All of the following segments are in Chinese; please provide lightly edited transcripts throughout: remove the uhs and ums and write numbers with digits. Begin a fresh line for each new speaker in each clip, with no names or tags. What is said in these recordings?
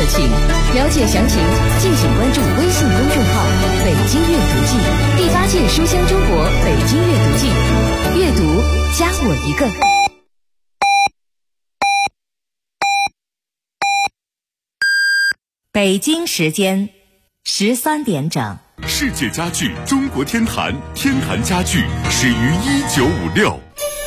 情。了解详情，敬请关注微信公众号“北京阅读季”，第8届书香中国北京阅读季，阅读加我一个。
北京时间13点整。
世界家具中国天坛，天坛家具始于1956。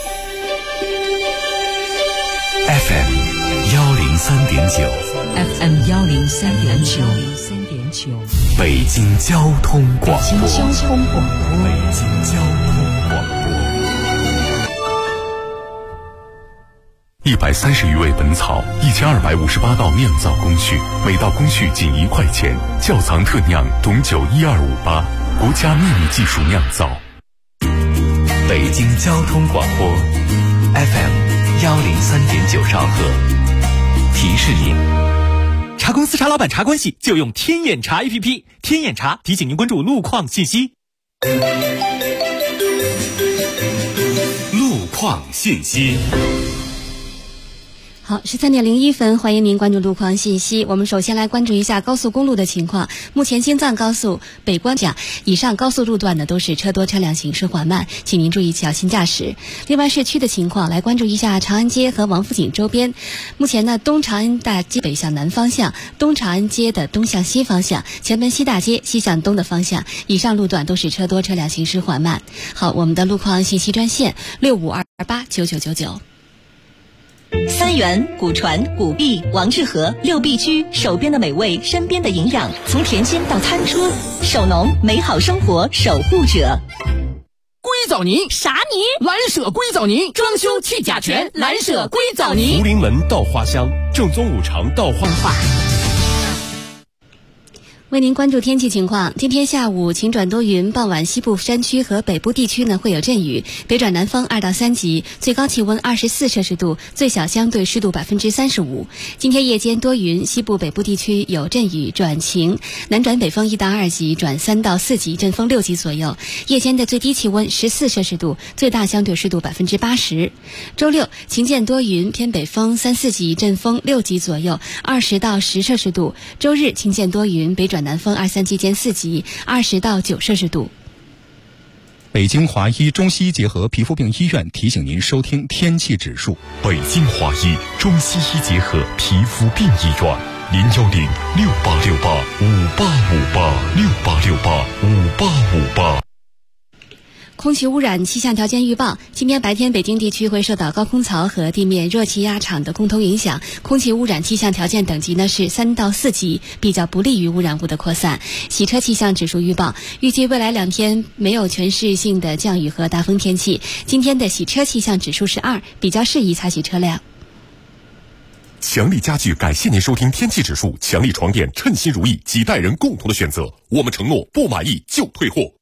FM 103.9
FM 103.9，
北京交通广播。
北京交通广播。
北京交通广播。130余味本草，1258道酿造工序，每道工序仅1块钱。窖藏特酿董酒12588，国家秘密技术酿造。北京交通广播 FM 103.9兆赫。提示音：
茶公司茶老板茶关系就用天眼查 APP， 天眼查提醒您关注路况信息。
路况信息。
好，13点01分，欢迎您关注路况信息。我们首先来关注一下高速公路的情况。目前京藏高速北关甲以上高速路段呢都是车多车辆行驶缓慢，请您注意小心驾驶。另外市区的情况，来关注一下长安街和王府井周边。目前呢，东长安大街北向南方向，东长安街的东向西方向，前门西大街西向东的方向，以上路段都是车多车辆行驶缓慢。好，我们的路况信息专线65289999。
三元、古传、古币、王致和6必居，手边的美味，身边的营养，从甜心到餐桌，手农美好生活守护者。
硅藻泥
啥泥？
蓝舍硅藻泥，装修去甲醛，蓝舍硅藻泥。
福临门稻花香，正宗五常稻花花。
为您关注天气情况，今天下午晴转多云，傍晚西部山区和北部地区呢会有阵雨，北转南风2到3级，最高气温24摄氏度，最小相对湿度35%。今天夜间多云，西部北部地区有阵雨转晴，南转北风1到2级，转3到4级，阵风6级左右。夜间的最低气温14摄氏度，最大相对湿度80%。周六晴间多云，偏北风3、4级，阵风6级左右，20到10摄氏度。周日晴间多云，北转南风2、3级间4级，20到9摄氏度。
北京华医中西结合皮肤病医院提醒您收听天气指数。
北京华医中西医结合皮肤病医院，01068685858，68685858。
空气污染气象条件预报：今天白天北京地区会受到高空槽和地面热气压场的共同影响，空气污染气象条件等级呢是3到4级，比较不利于污染物的扩散。洗车气象指数预报：预计未来2天没有全市性的降雨和大风天气。今天的洗车气象指数是2，比较适宜擦洗车辆。
强力家具感谢您收听天气指数，强力床垫称心如意，几代人共同的选择。我们承诺不满意就退货。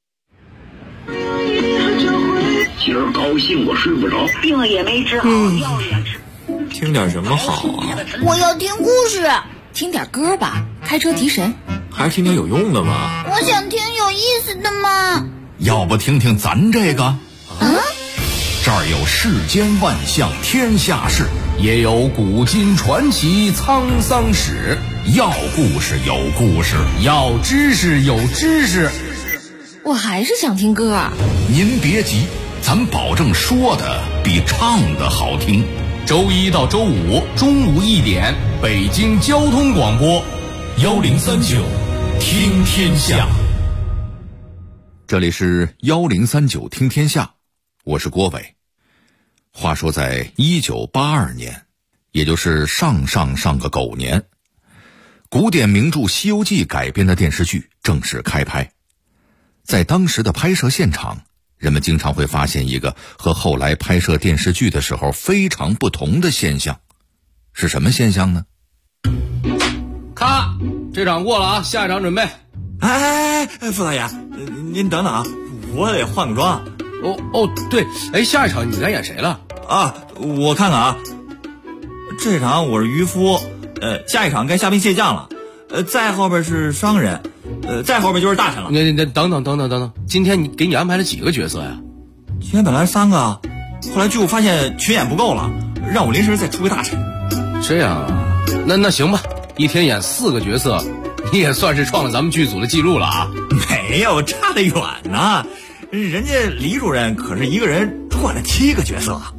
今儿高兴我睡不着，
病也没治好，药也吃。
听点什么好啊？
我要听故事。
听点歌吧，开车提神。
还是听点有用的吧。
我想听有意思的嘛。
要不听听咱这个？这儿有世间万象天下事，也有古今传奇沧桑史。要故事有故事，要知识有知识。
我还是想听歌。
您别急，咱保证说的比唱的好听。周一到周五中午1点，北京交通广播1039听天下。这里是1039听天下，我是郭伟。话说在1982年，也就是上个狗年，古典名著《西游记》改编的电视剧正式开拍。在当时的拍摄现场，人们经常会发现一个和后来拍摄电视剧的时候非常不同的现象。是什么现象呢？
咔，这场过了啊，下一场准备。
哎，傅导演，您等等啊，我得换个妆。
对，下一场你该演谁了？
啊，我看看啊，这场我是渔夫，下一场该虾兵蟹将了，再后边是商人，再后边就是大臣了。
等，今天给你安排了几个角色呀？
今天本来3个，后来剧务发现群演不够了，让我临时再出个大臣。
这样啊，那行吧， 一天演4个角色，你也算是创了咱们剧组的记录了啊！
没有，差得远呢。人家李主任可是一个人换了7个角色。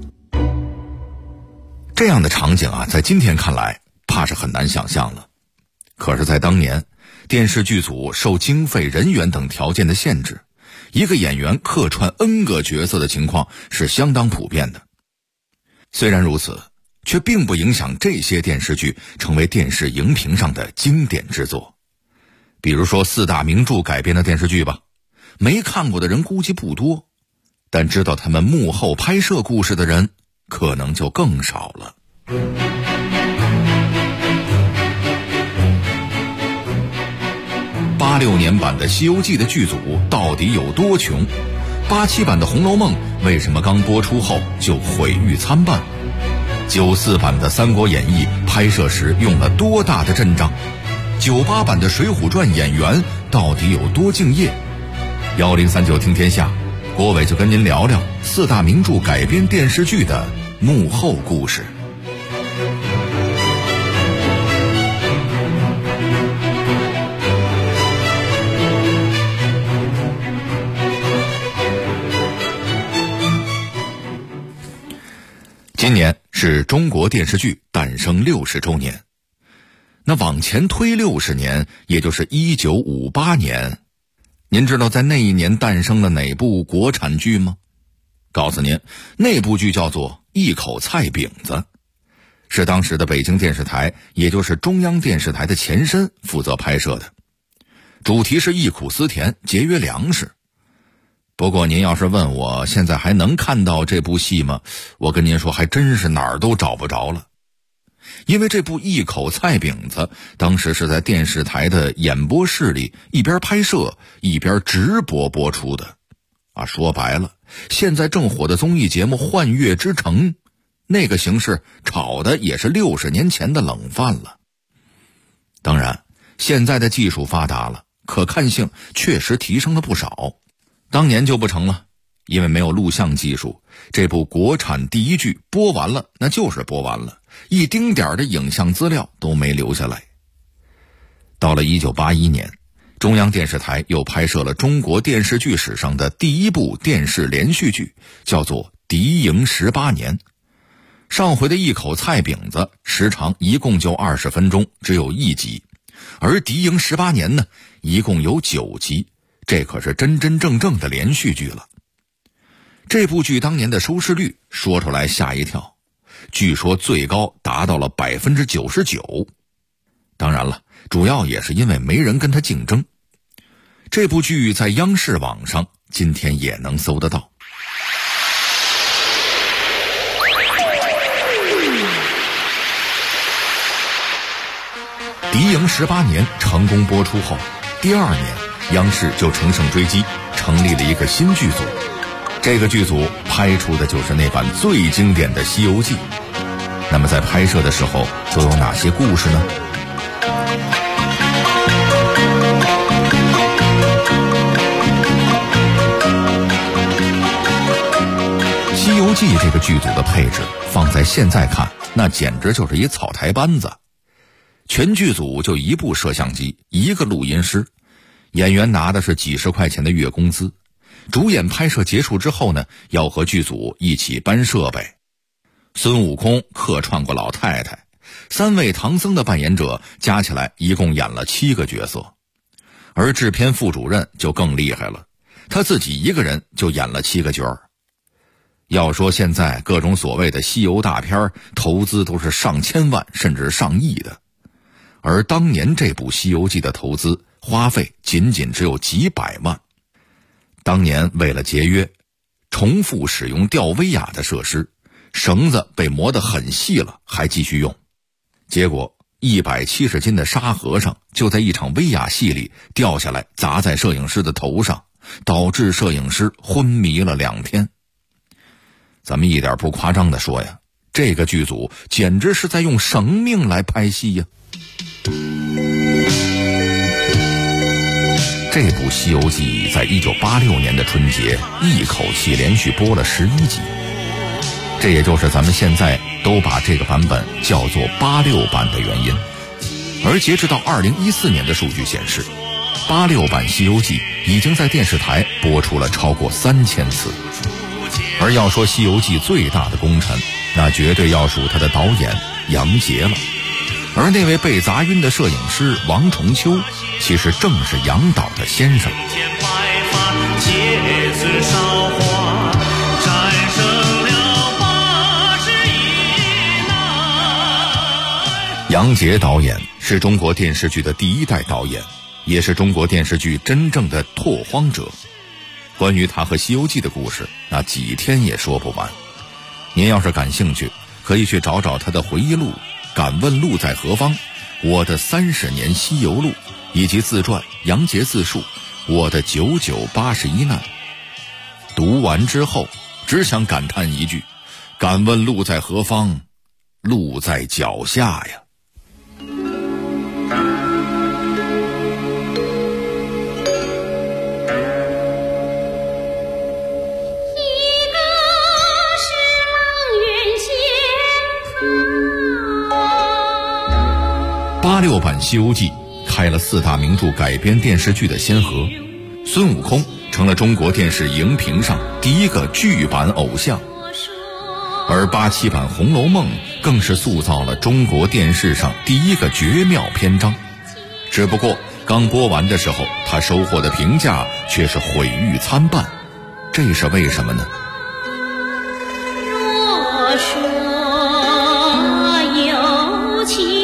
这样的场景啊，在今天看来怕是很难想象了。可是在当年，电视剧组受经费、人员等条件的限制，一个演员客串 N 个角色的情况是相当普遍的。虽然如此，却并不影响这些电视剧成为电视荧屏上的经典之作。比如说4大名著改编的电视剧吧，没看过的人估计不多，但知道他们幕后拍摄故事的人可能就更少了。86年版的《西游记》的剧组到底有多穷？87版的《红楼梦》为什么刚播出后就毁誉参半？94版的《三国演义》拍摄时用了多大的阵仗？98版的《水浒传》演员到底有多敬业？1039听天下，郭伟就跟您聊聊4大名著改编电视剧的幕后故事。今年是中国电视剧诞生60周年。那往前推60年，也就是1958年，您知道在那一年诞生了哪部国产剧吗？告诉您，那部剧叫做《一口菜饼子》，是当时的北京电视台，也就是中央电视台的前身负责拍摄的。主题是忆苦思甜，节约粮食。不过您要是问我现在还能看到这部戏吗？我跟您说还真是哪儿都找不着了。因为这部《一口菜饼子》当时是在电视台的演播室里一边拍摄一边直播播出的。说白了，现在正火的综艺节目《幻乐之城》，那个形式炒的也是60年前的冷饭了。当然，现在的技术发达了，可看性确实提升了不少。当年就不成了，因为没有录像技术，这部国产第一剧播完了那就是播完了，一丁点的影像资料都没留下来。到了1981年，中央电视台又拍摄了中国电视剧史上的第一部电视连续剧，叫做《敌营18年》。上回的一口菜饼子时长一共就20分钟，只有1集，而《敌营18年》呢，一共有9集，这可是真真正正的连续剧了。这部剧当年的收视率说出来吓一跳，据说最高达到了 99%。 当然了，主要也是因为没人跟他竞争。这部剧在央视网上今天也能搜得到。敌营18年成功播出后，第2年央视就乘胜追击，成立了一个新剧组。这个剧组拍出的就是那版最经典的《西游记》。那么在拍摄的时候都有哪些故事呢？《西游记》这个剧组的配置放在现在看，那简直就是一草台班子。全剧组就一部摄像机，一个录音师，演员拿的是几十块钱的月工资。主演拍摄结束之后呢，要和剧组一起搬设备。孙悟空客串过老太太，3位唐僧的扮演者加起来一共演了7个角色。而制片副主任就更厉害了，他自己一个人就演了7个角儿。要说现在各种所谓的西游大片，投资都是上千万甚至上亿的，而当年这部《西游记》的投资花费仅仅只有几百万。当年为了节约，重复使用吊威亚的设施，绳子被磨得很细了还继续用，结果170斤的沙和尚就在一场威亚戏里掉下来砸在摄影师的头上，导致摄影师昏迷了2天。咱们一点不夸张地说呀，这个剧组简直是在用生命来拍戏呀。这部《西游记》在1986年的春节一口气连续播了11集，这也就是咱们现在都把这个版本叫做86版的原因。
而截至到2014年的数据显示，86版《西游记》已经在电视台播出了超过3000次。而要说《西游记》最大的功臣，那绝对要数他的导演杨洁了。而那位被砸晕的摄影师王重秋，其实正是杨导的先生。杨洁导演是中国电视剧的第一代导演，也是中国电视剧真正的拓荒者。关于他和《西游记》的故事，那几天也说不完。您要是感兴趣，可以去找找他的回忆录《敢问路在何方》、我的30年西游录，以及自传《杨洁自述我的9981难》。读完之后，只想感叹一句：敢问路在何方，路在脚下呀。86版《西游记》开了4大名著改编电视剧的先河，孙悟空成了中国电视荧屏上第一个剧版偶像，而87版《红楼梦》更是塑造了中国电视上第一个绝妙篇章。只不过刚播完的时候，他收获的评价却是毁誉参半，这是为什么呢？
若说有情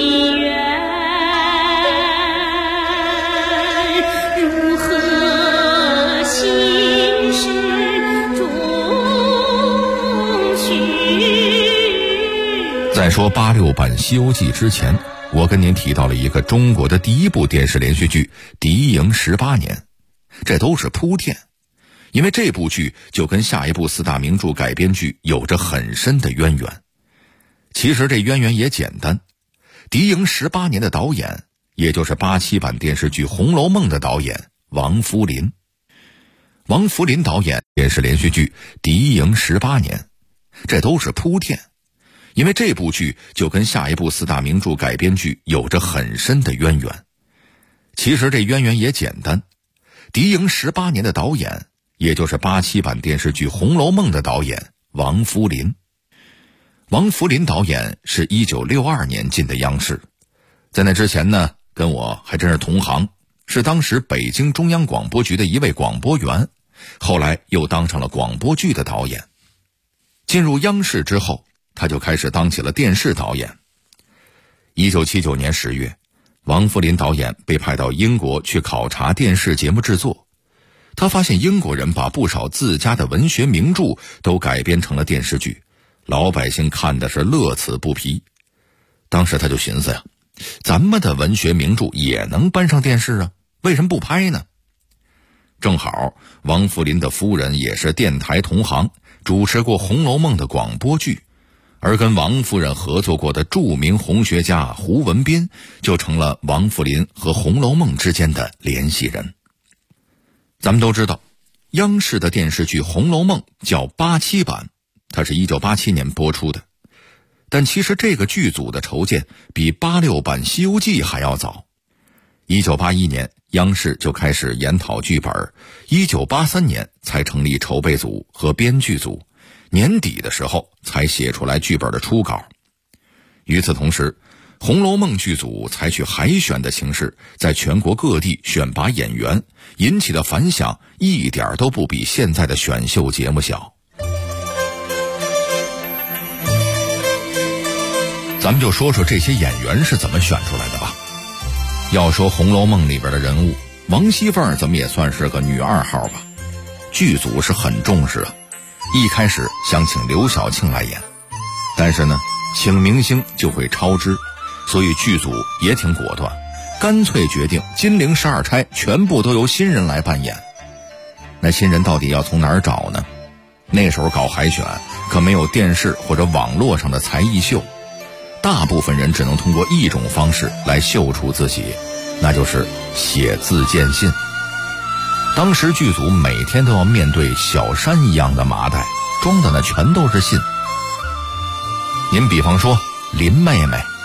在说86版《西游记》之前，我跟您提到了一个中国的第一部电视连续剧《敌营18年》，这都是铺垫，因为这部剧就跟下一部4大名著改编剧有着很深的渊源。其实这渊源也简单，《敌营18年》的导演，也就是87版电视剧《红楼梦》的导演王扶林。王扶林导演也是连续剧《敌营18年》，这都是铺垫，因为这部剧就跟下一部4大名著改编剧有着很深的渊源。其实这渊源也简单，《敌营18年》的导演，也就是87版电视剧《红楼梦》的导演王扶林。王扶林导演是1962年进的央视，在那之前呢，跟我还真是同行，是当时北京中央广播局的一位广播员，后来又当上了广播剧的导演。进入央视之后，他就开始当起了电视导演。1979年10月，王扶林导演被派到英国去考察电视节目制作。他发现英国人把不少自家的文学名著都改编成了电视剧，老百姓看的是乐此不疲。当时他就寻思呀，咱们的文学名著也能搬上电视啊，为什么不拍呢？正好王扶林的夫人也是电台同行，主持过《红楼梦》的广播剧，而跟王夫人合作过的著名红学家胡文斌就成了王扶林和《红楼梦》之间的联系人。咱们都知道，央视的电视剧《红楼梦》叫87版，它是1987年播出的，但其实这个剧组的筹建比86版《西游记》还要早。1981年央视就开始研讨剧本，1983年才成立筹备组和编剧组，年底的时候才写出来剧本的初稿。与此同时，《红楼梦》剧组采取海选的形式，在全国各地选拔演员，引起的反响一点都不比现在的选秀节目小。咱们就说说这些演员是怎么选出来的吧。要说《红楼梦》里边的人物，王熙凤怎么也算是个女2号吧。剧组是很重视啊，一开始想请刘晓庆来演，但是呢，请明星就会超支，所以剧组也挺果断，干脆决定金陵12钗全部都由新人来扮演。那新人到底要从哪儿找呢？那时候搞海选可没有电视或者网络上的才艺秀，大部分人只能通过一种方式来秀出自己，那就是写自荐信。当时剧组每天都要面对小山一样的麻袋，装的那全都是信。您比方说林妹妹，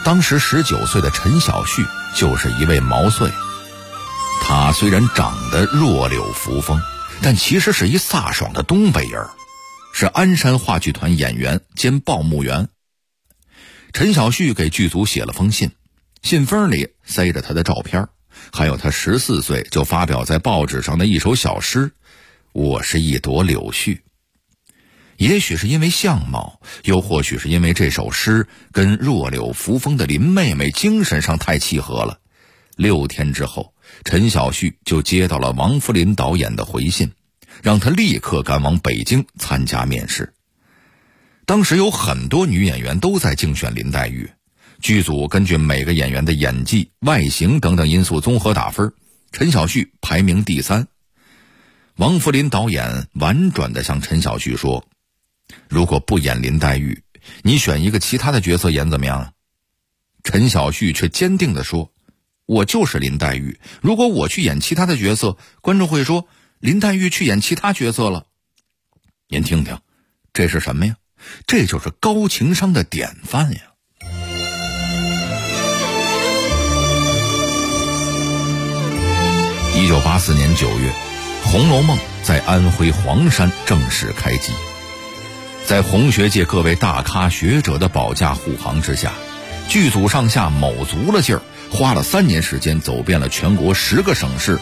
当时19岁的陈小旭就是一位毛遂。他虽然长得弱柳扶风，但其实是一飒爽的东北人，是鞍山话剧团演员兼报幕员。陈小旭给剧组写了封信，信封里塞着他的照片，还有他14岁就发表在报纸上的一首小诗：我是一朵柳絮。也许是因为相貌，又或许是因为这首诗跟弱柳扶风的林妹妹精神上太契合了。6天之后，陈小旭就接到了王福林导演的回信，让他立刻赶往北京参加面试。当时有很多女演员都在竞选林黛玉，剧组根据每个演员的演技、外形等等因素综合打分，陈小旭排名第3。王福林导演婉转地向陈小旭说，如果不演林黛玉，你选一个其他的角色演怎么样啊？陈小旭却坚定地说，我就是林黛玉，如果我去演其他的角色，观众会说林黛玉去演其他角色了。您听听，这是什么呀？这就是高情商的典范呀。1984年9月，《红楼梦》在安徽黄山正式开机。在红学界各位大咖学者的保驾护航之下，剧组上下卯足了劲儿，花了3年时间走遍了全国10个省市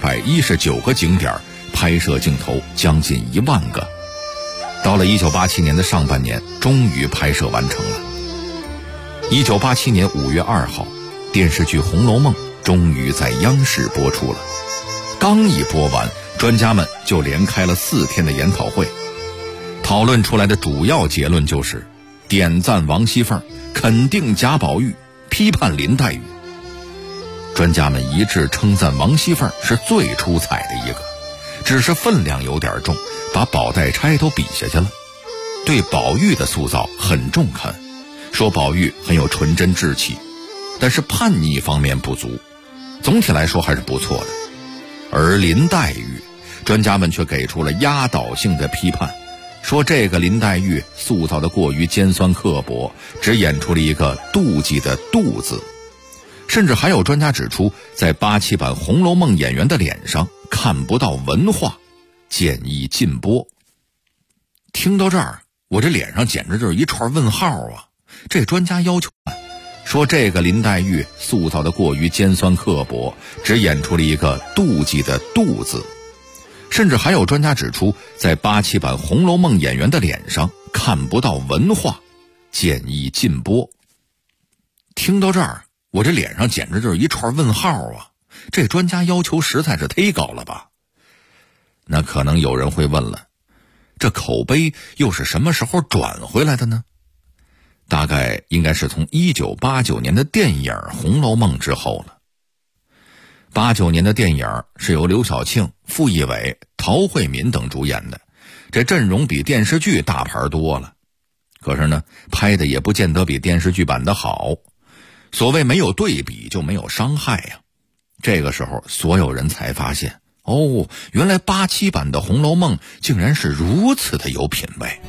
219个景点，拍摄镜头将近1万个。到了1987年的上半年，终于拍摄完成了。1987年5月2号，电视剧《红楼梦》终于在央视播出了。刚一播完，专家们就连开了4天的研讨会。讨论出来的主要结论就是：点赞王熙凤，肯定贾宝玉，批判林黛玉。专家们一致称赞王熙凤是最出彩的一个，只是分量有点重，把宝黛钗都比下去了。对宝玉的塑造很中肯，说宝玉很有纯真稚气，但是叛逆方面不足，总体来说还是不错的。而林黛玉，专家们却给出了压倒性的批判，说这个林黛玉塑造的过于尖酸刻薄，只演出了一个妒忌的妒字。甚至还有专家指出，在87版《红楼梦》演员的脸上看不到文化，建议禁播。听到这儿，我这脸上简直就是一串问号啊！这专家要求说这个林黛玉塑造的过于尖酸刻薄，只演出了一个妒忌的妒字。甚至还有专家指出，在87版《红楼梦》演员的脸上看不到文化，建议禁播。听到这儿，我这脸上简直就是一串问号啊！这专家要求实在是忒高了吧？那可能有人会问了，这口碑又是什么时候转回来的呢？大概应该是从1989年的电影《红楼梦》之后了。89年的电影是由刘晓庆、傅艺伟、陶慧敏等主演的，这阵容比电视剧大牌多了。可是呢，拍的也不见得比电视剧版的好。所谓没有对比就没有伤害呀。这个时候，所有人才发现，哦，原来87版的《红楼梦》竟然是如此的有品位。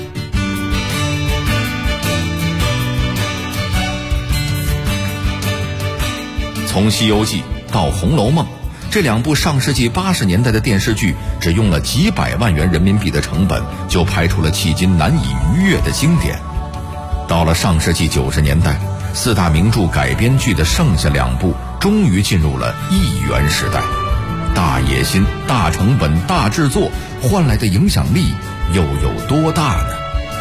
从《西游记》到《红楼梦》，这2部上世纪80年代的电视剧，只用了几百万元人民币的成本，就拍出了迄今难以逾越的经典。到了上世纪90年代，4大名著改编剧的剩下2部，终于进入了1元时代。大野心、大成本、大制作换来的影响力又有多大呢？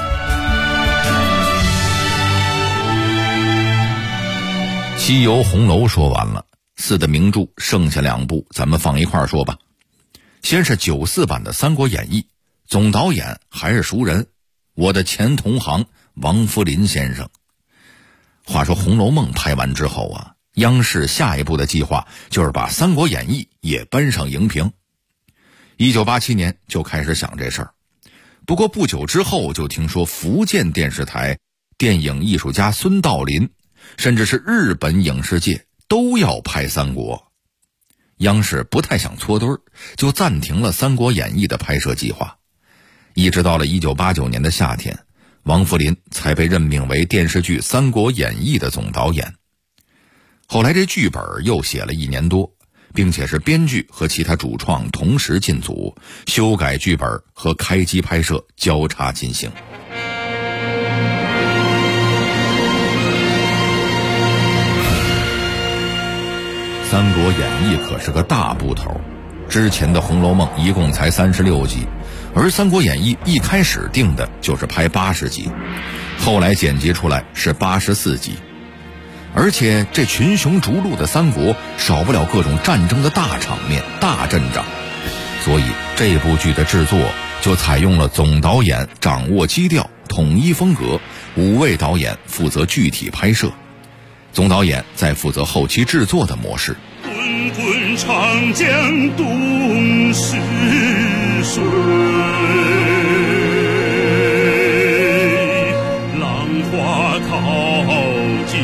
西游红楼说完了，4大名著剩下2部咱们放一块儿说吧。先是94版的《三国演义》，总导演还是熟人，我的前同行王福林先生。话说《红楼梦》拍完之后啊，央视下一步的计划就是把《三国演义》也搬上荧屏。1987年就开始想这事儿，不过不久之后就听说福建电视台、电影艺术家孙道临，甚至是日本影视界都要拍三国。央视不太想搓堆儿，就暂停了《三国演义》的拍摄计划。一直到了1989年的夏天， 王扶林才被任命为电视剧《三国演义》的总导演。后来这剧本又写了1年多，并且是编剧和其他主创同时进组，修改剧本和开机拍摄交叉进行。《三国演义》可是个大部头，之前的《红楼梦》一共才36集，而《三国演义》一开始定的就是拍80集，后来剪辑出来是84集。而且这群雄逐鹿的三国少不了各种战争的大场面、大阵仗，所以这部剧的制作就采用了总导演掌握基调、统一风格，5位导演负责具体拍摄，总导演再负责后期制作的模式。
滚滚长江东逝水，浪花淘尽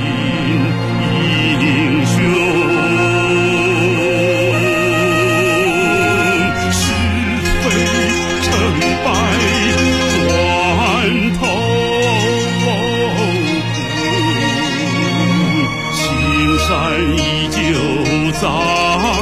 英雄，是非成败转头顾，青山依旧在，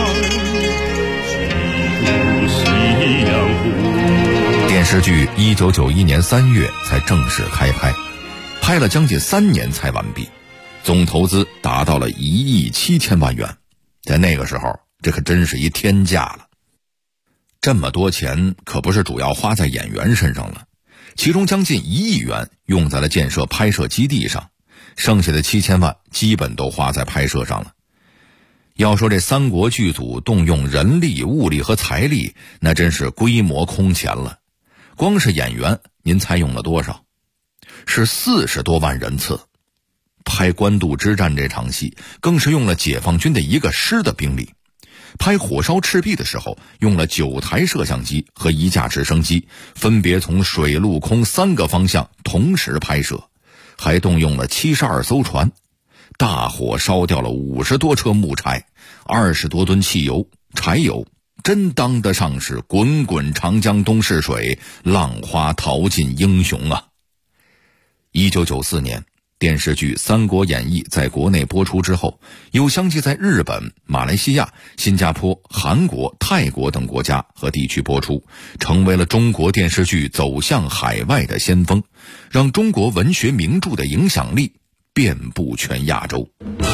电视剧1991年3月才正式开拍，拍了将近3年才完毕，总投资达到了1亿7千万元，在那个时候这可真是一天价了。这么多钱可不是主要花在演员身上了，其中将近1亿元用在了建设拍摄基地上，剩下的7千万基本都花在拍摄上了。要说这三国剧组动用人力、物力和财力，那真是规模空前了。光是演员，您猜用了多少？是40多万人次。拍官渡之战这场戏，更是用了解放军的1个师的兵力。拍火烧赤壁的时候，用了9台摄像机和1架直升机，分别从水陆空3个方向同时拍摄，还动用了72艘船。大火烧掉了50多车木柴，20多吨汽油、柴油，真当得上是滚滚长江东逝水，浪花淘尽英雄啊。1994年，电视剧《三国演义》在国内播出之后，又相继在日本、马来西亚、新加坡、韩国、泰国等国家和地区播出，成为了中国电视剧走向海外的先锋，让中国文学名著的影响力遍布全亚洲。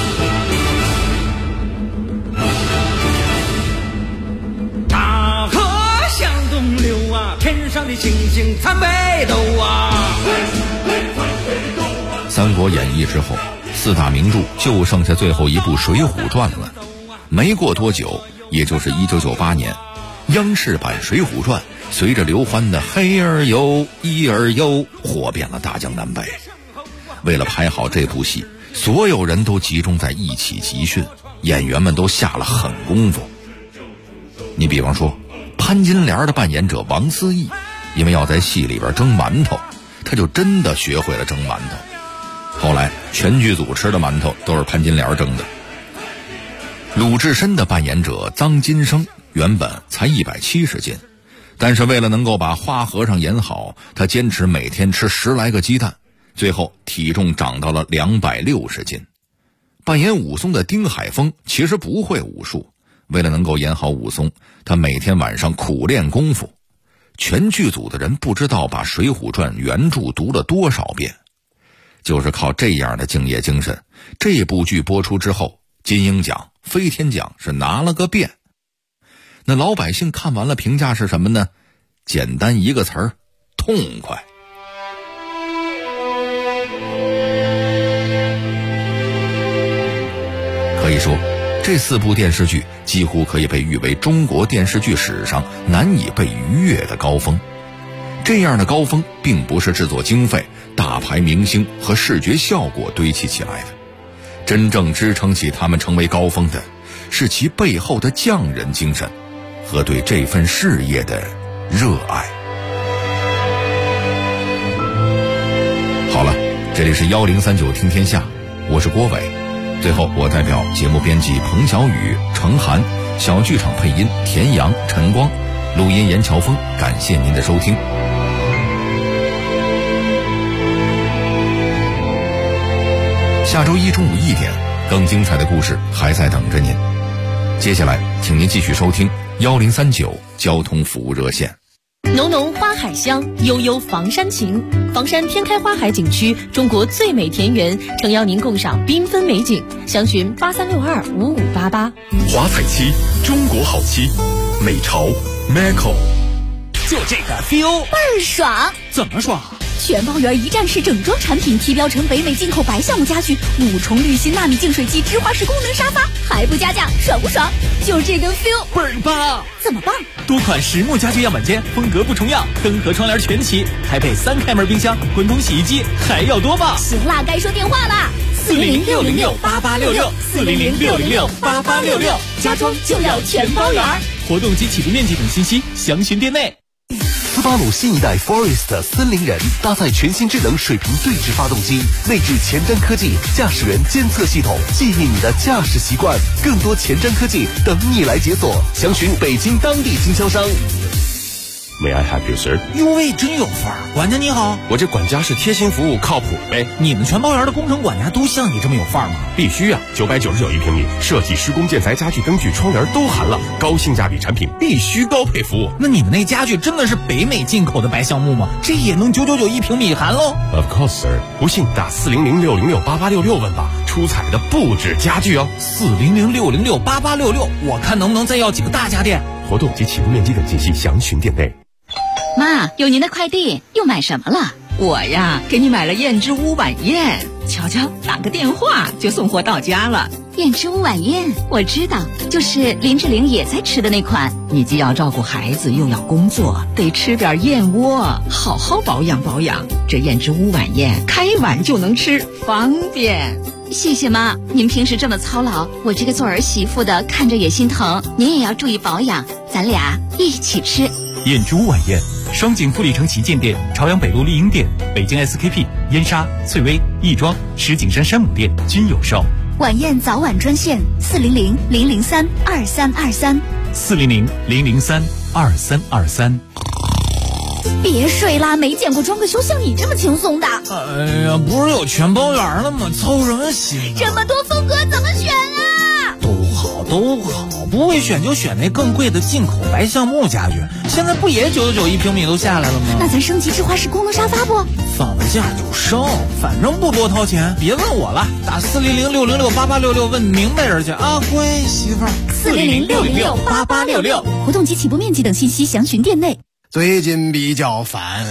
大河向东流啊，天上的星星参北斗啊。
三国演义之后，4大名著就剩下最后一部《水浒传》了。没过多久，也就是1998年，央视版《水浒传》随着刘欢的黑儿游、一儿游火遍了大江南北。为了拍好这部戏，所有人都集中在一起集训，演员们都下了狠功夫。你比方说潘金莲的扮演者王思义，因为要在戏里边蒸馒头，他就真的学会了蒸馒头。后来全剧组吃的馒头都是潘金莲蒸的。鲁智深的扮演者臧金生原本才170斤，但是为了能够把花和尚演好，他坚持每天吃10来个鸡蛋，最后体重长到了260斤。扮演武松的丁海峰其实不会武术，为了能够演好武松，他每天晚上苦练功夫。全剧组的人不知道把《水浒传》原著读了多少遍。就是靠这样的敬业精神，这部剧播出之后，金鹰奖、飞天奖是拿了个遍。那老百姓看完了评价是什么呢？简单一个词儿，痛快。可以说，这4部电视剧几乎可以被誉为中国电视剧史上难以被逾越的高峰。这样的高峰并不是制作经费、大牌明星和视觉效果堆砌起来的，真正支撑起他们成为高峰的，是其背后的匠人精神和对这份事业的热爱。好了，这里是1039听天下，我是郭伟。最后，我代表节目编辑彭小雨、程涵，小剧场配音田阳、陈光，录音严乔峰，感谢您的收听。 下周一中午1点，更精彩的故事还在等着您。接下来，请您继续收听1039交通服务热线。
浓浓花海香，悠悠房山情。房山天开花海景区，中国最美田园，诚邀您共赏缤纷美景。详询83625588。
华彩漆，中国好漆，美潮 Maco。
就这个 feel
倍儿爽！
怎么爽？
全包圆一站式整装产品，提标成北美进口白橡木家具，5重滤芯纳米净水机，芝华士功能沙发，还不加价，爽不爽？就这个 feel
倍儿棒！
怎么棒？
多款实木家具样板间，风格不重样，灯和窗帘全齐，还配3开门冰箱、滚筒洗衣机，还要多棒！
行啦，该说电话啦
，400-606-8866，400-606-8866，
家装就要全包圆。
活动及起步面积等信息，详询店内。
斯巴鲁新一代 Forest 森林人搭载全新智能水平对置发动机，内置前瞻科技驾驶员监测系统，记忆你的驾驶习惯。更多前瞻科技等你来解锁，详询北京当地经销商。
May I help you, sir？
哟喂，真有范儿！管家你好，
我这管家是贴心服务，靠谱呗。
你们全包园的工程管家都像你这么有范儿吗？
必须啊！999一平米，设计、施工、建材、家具、灯具、窗帘都含了，高性价比产品必须高配服务。
那你们那家具真的是北美进口的白橡木吗？这也能999一平米含喽
？Of course, sir。不信打400-606-8866问吧，出彩的不止家具哦。
400-606-8866，我看能不能再要几个大家电。
活动及起步面积等信息详询店内。
妈，有您的快递，又买什么了？我呀，给你买了燕之屋晚宴，瞧瞧，打个电话就送货到家了。
燕之屋晚宴，我知道，就是林志玲也在吃的那款。
你既要照顾孩子，又要工作，得吃点燕窝，好好保养保养。这燕之屋晚宴，开碗就能吃，方便。
谢谢妈，您平时这么操劳，我这个做儿媳妇的看着也心疼。您也要注意保养，咱俩一起吃。
燕之屋晚宴，双井富力城旗舰店、朝阳北路丽婴店、北京 SKP、燕莎、翠微、亦庄、石景山山姆店均有售。
晚宴早晚专线400-003-2323。
400-003-2323。
别睡啦，没见过装个修像你这么轻松的。
哎呀，不是有全包圆了吗？操什么心啊？
这么多风格怎么选啊？
都好，不会选就选那更贵的进口白橡木家具。现在不也999一平米都下来了吗？
那咱升级芝华士功能沙发不？
放了假就升，反正不多掏钱。别问我了，打400-606-8866问明白人去啊！乖媳妇儿
，400-606-8866。活动及起步面积等信息详询店内。
最近比较烦，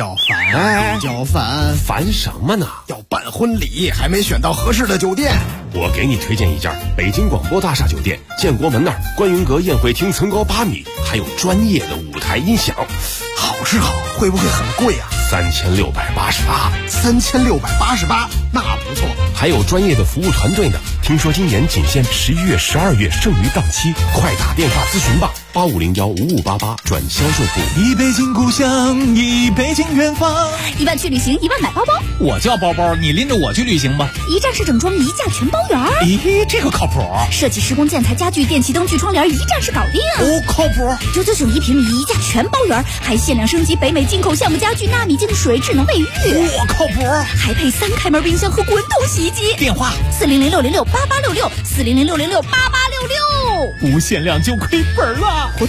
烦什么呢？
要办婚礼，还没选到合适的酒店。
我给你推荐一家北京广播大厦酒店，建国门那儿观云阁宴会厅层高8米，还有专业的舞台音响。
好是好，会不会很贵啊
？3688，
那不错。
还有专业的服务团队呢。听说今年仅限11月、12月剩余档期，快打电话咨询吧，8501-5588转销售部。
一北京故乡，一北京远方。
1万去旅行，1万买包包。
我叫包包，你拎着我去旅行吧。
一站式整装，一价全包圆。
咦，这个靠谱。
设计、施工、建材、家具、电器、灯具、窗帘，一站式搞定。
哦，靠谱。
999一平米，一价全包圆，还限量升级北美进口橡木家具、纳米净水、智能卫浴。
我靠谱。
还配3开门冰箱和滚筒洗衣机。
电话
400-606-8866，400-606-8866。
不限量就亏本了。